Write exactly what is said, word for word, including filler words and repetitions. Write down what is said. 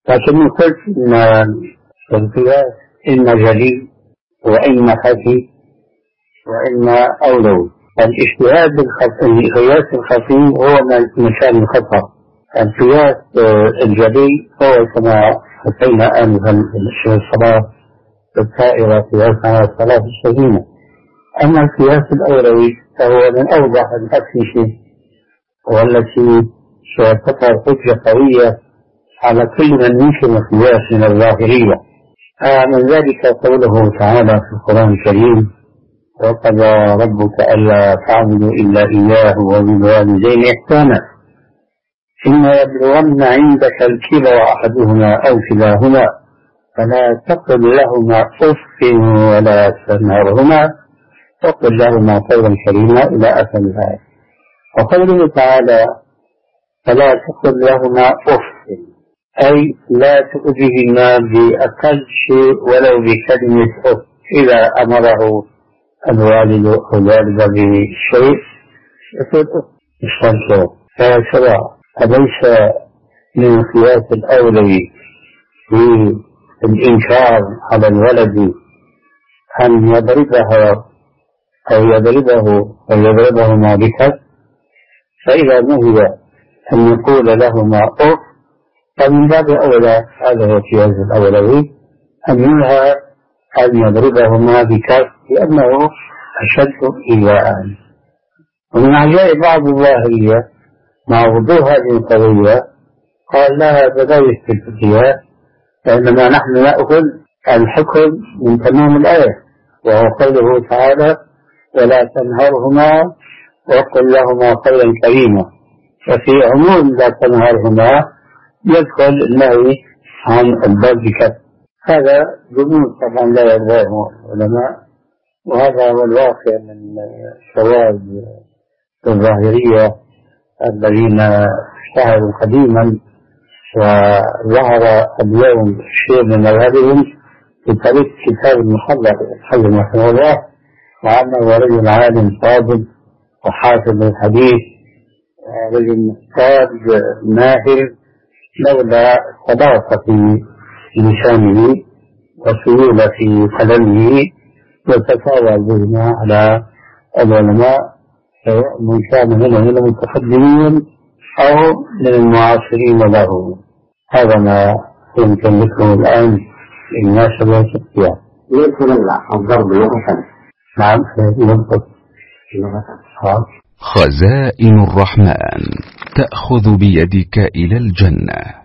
لكن قلت إن القياس إما جلي وإما خفي وإما أولوي. الاجتهاد القياس الخفي هو مكان الخطأ. القياس الجلي هو كما حكينا آنفا في الصلاة الطائرة قياس على الصلاة السليمة. أما القياس الأولوي فهو من أوضح الأسئلة والتي ستظهر حجة قوية على كل من ينكر القياس من الظاهرية. من ذلك قوله تعالى في القرآن الكريم: وقضى ربك ألا تعبدوا إلا إياه وبالوالدين إحسانا إما يبلغن عندك الكبر أحدهما أو كلاهما فلا تقل لهما أف ولا تنهرهما وقل لهما قولا كريما إلى آخر الآية. وقوله تعالى: فلا تقل لهما أف، أي لا تؤذيهما بأقل شيء ولو بكلمة أف. إذا أمره الوالد أو الوالدة بشيء يقول أف الشمس، فسواء. أليس من القياس الأولوي في الإنكار على الولد أن يضربها أو يضربه أو يضربهما بكف؟ فإذا نهي أن يقول لهما أف فمن باب أولى، هذا هو القياس الأولوي، أن ينهى أن يضربهما بكف لأنه أشد إيذاء. ومن عجائب بعض الظاهرية مع وضوح هذه القضية قال لا، هذا لا يثبت القياس، فإنما نحن نأخذ الحكم من تمام الآية، وهو قوله تعالى: ولا تنهرهما وقل لهما قولا كريما. ففي عموم لا تنهرهما يدخل النهي عن الضرب بكف. هذا جمود طبعا لا يرضاه العلماء، وهذا هو الواقع من شواذ الظاهرية الذين اشتهروا قديما وظهر اليوم شيء من مذهبهم في طريق كتاب المحرر الحزم رحمه الله، وأنه رجل عالم صادق وحافظ الحديث، رجل مستاد ماهر لولا صداقة في لسانه وسيولة في قلمه وتفاوى بهما على العلماء، سواء من كان منهم من المتقدمين أو من المعاصرين له. هذا ما يمكن لكم الآن للمناسبة الصحية. يمكن الضرب لغة. نعم ينطق لغة. خزائن الرحمن تأخذ بيدك إلى الجنة.